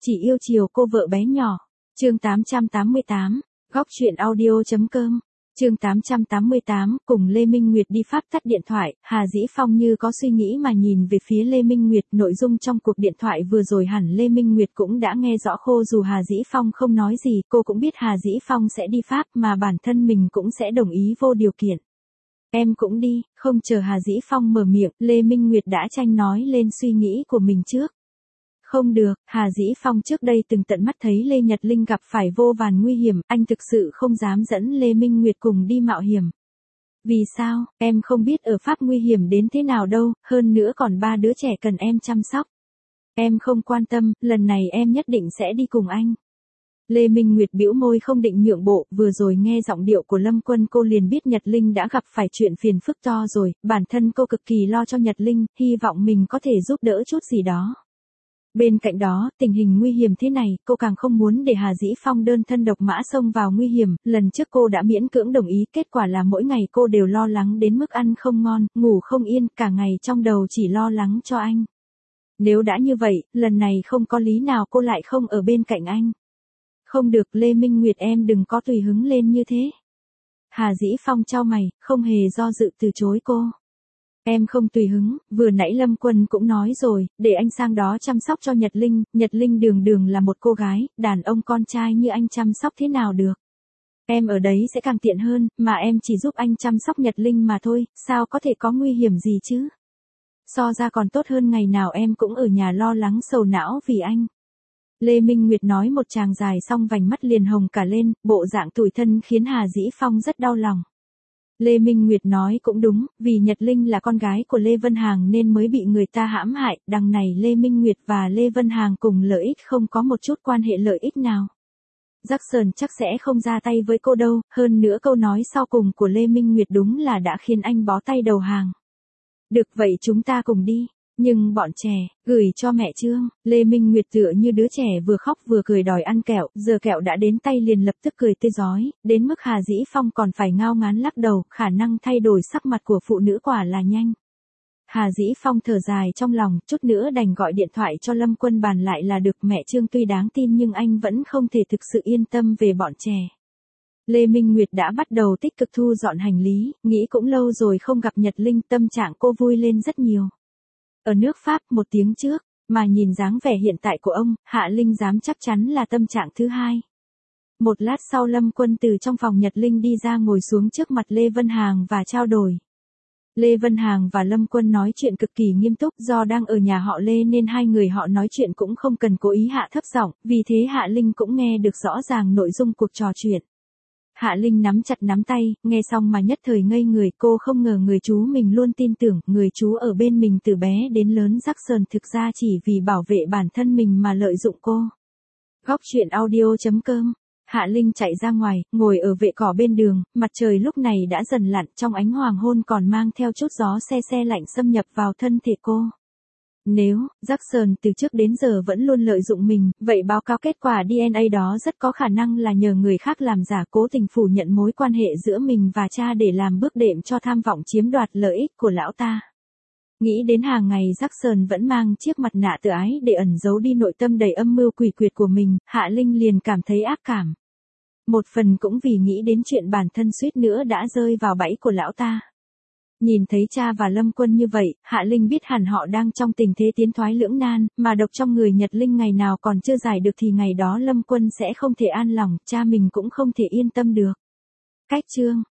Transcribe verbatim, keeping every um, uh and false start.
Chỉ yêu chiều cô vợ bé nhỏ. Chương tám trăm tám mươi tám, góc truyện audio.com. Chương tám trăm tám mươi tám, cùng Lê Minh Nguyệt đi Pháp tắt điện thoại, Hà Dĩ Phong như có suy nghĩ mà nhìn về phía Lê Minh Nguyệt, nội dung trong cuộc điện thoại vừa rồi hẳn Lê Minh Nguyệt cũng đã nghe rõ, khô dù Hà Dĩ Phong không nói gì, cô cũng biết Hà Dĩ Phong sẽ đi Pháp mà bản thân mình cũng sẽ đồng ý vô điều kiện. Em cũng đi. Không chờ Hà Dĩ Phong mở miệng, Lê Minh Nguyệt đã tranh nói lên suy nghĩ của mình trước. Không được, Hà Dĩ Phong trước đây từng tận mắt thấy Lê Nhật Linh gặp phải vô vàn nguy hiểm, anh thực sự không dám dẫn Lê Minh Nguyệt cùng đi mạo hiểm. Vì sao? Em không biết ở Pháp nguy hiểm đến thế nào đâu, hơn nữa còn ba đứa trẻ cần em chăm sóc. Em không quan tâm, lần này em nhất định sẽ đi cùng anh. Lê Minh Nguyệt bĩu môi không định nhượng bộ, vừa rồi nghe giọng điệu của Lâm Quân cô liền biết Nhật Linh đã gặp phải chuyện phiền phức to rồi, bản thân cô cực kỳ lo cho Nhật Linh, hy vọng mình có thể giúp đỡ chút gì đó. Bên cạnh đó, tình hình nguy hiểm thế này, cô càng không muốn để Hà Dĩ Phong đơn thân độc mã xông vào nguy hiểm, lần trước cô đã miễn cưỡng đồng ý, kết quả là mỗi ngày cô đều lo lắng đến mức ăn không ngon, ngủ không yên, cả ngày trong đầu chỉ lo lắng cho anh. Nếu đã như vậy, lần này không có lý nào cô lại không ở bên cạnh anh. Không được, Lê Minh Nguyệt em đừng có tùy hứng lên như thế. Hà Dĩ Phong chau mày, không hề do dự từ chối cô. Em không tùy hứng, vừa nãy Lâm Quân cũng nói rồi, để anh sang đó chăm sóc cho Nhật Linh, Nhật Linh đường đường là một cô gái, đàn ông con trai như anh chăm sóc thế nào được. Em ở đấy sẽ càng tiện hơn, mà em chỉ giúp anh chăm sóc Nhật Linh mà thôi, sao có thể có nguy hiểm gì chứ. So ra còn tốt hơn ngày nào em cũng ở nhà lo lắng sầu não vì anh. Lê Minh Nguyệt nói một tràng dài xong vành mắt liền hồng cả lên, bộ dạng tủi thân khiến Hà Dĩ Phong rất đau lòng. Lê Minh Nguyệt nói cũng đúng, vì Nhật Linh là con gái của Lê Vân Hàng nên mới bị người ta hãm hại, đằng này Lê Minh Nguyệt và Lê Vân Hàng cùng lợi ích không có một chút quan hệ lợi ích nào. Jackson chắc sẽ không ra tay với cô đâu, hơn nữa câu nói sau cùng của Lê Minh Nguyệt đúng là đã khiến anh bó tay đầu hàng. Được vậy chúng ta cùng đi. Nhưng bọn trẻ, gửi cho mẹ Trương. Lê Minh Nguyệt tựa như đứa trẻ vừa khóc vừa cười đòi ăn kẹo, giờ kẹo đã đến tay liền lập tức cười tươi rói, đến mức Hà Dĩ Phong còn phải ngao ngán lắc đầu, khả năng thay đổi sắc mặt của phụ nữ quả là nhanh. Hà Dĩ Phong thở dài trong lòng, chút nữa đành gọi điện thoại cho Lâm Quân bàn lại là được, mẹ Trương tuy đáng tin nhưng anh vẫn không thể thực sự yên tâm về bọn trẻ. Lê Minh Nguyệt đã bắt đầu tích cực thu dọn hành lý, nghĩ cũng lâu rồi không gặp Nhật Linh, tâm trạng cô vui lên rất nhiều. Ở nước Pháp một tiếng trước, mà nhìn dáng vẻ hiện tại của ông, Hạ Linh dám chắc chắn là tâm trạng thứ hai. Một lát sau Lâm Quân từ trong phòng Nhật Linh đi ra ngồi xuống trước mặt Lê Vân Hàng và trao đổi. Lê Vân Hàng và Lâm Quân nói chuyện cực kỳ nghiêm túc, do đang ở nhà họ Lê nên hai người họ nói chuyện cũng không cần cố ý hạ thấp giọng, vì thế Hạ Linh cũng nghe được rõ ràng nội dung cuộc trò chuyện. Hạ Linh nắm chặt nắm tay, nghe xong mà nhất thời ngây người, cô không ngờ người chú mình luôn tin tưởng, người chú ở bên mình từ bé đến lớn Jackson thực ra chỉ vì bảo vệ bản thân mình mà lợi dụng cô. Góc truyện audio.com. Hạ Linh chạy ra ngoài, ngồi ở vệ cỏ bên đường, mặt trời lúc này đã dần lặn, trong ánh hoàng hôn còn mang theo chút gió se se lạnh xâm nhập vào thân thể cô. Nếu, Jackson từ trước đến giờ vẫn luôn lợi dụng mình, vậy báo cáo kết quả đê en a đó rất có khả năng là nhờ người khác làm giả, cố tình phủ nhận mối quan hệ giữa mình và cha để làm bước đệm cho tham vọng chiếm đoạt lợi ích của lão ta. Nghĩ đến hàng ngày Jackson vẫn mang chiếc mặt nạ tự ái để ẩn giấu đi nội tâm đầy âm mưu quỷ quyệt của mình, Hạ Linh liền cảm thấy ác cảm. Một phần cũng vì nghĩ đến chuyện bản thân suýt nữa đã rơi vào bẫy của lão ta. Nhìn thấy cha và Lâm Quân như vậy, Hạ Linh biết hẳn họ đang trong tình thế tiến thoái lưỡng nan, mà độc trong người Nhật Linh ngày nào còn chưa giải được thì ngày đó Lâm Quân sẽ không thể an lòng, cha mình cũng không thể yên tâm được. Cách chương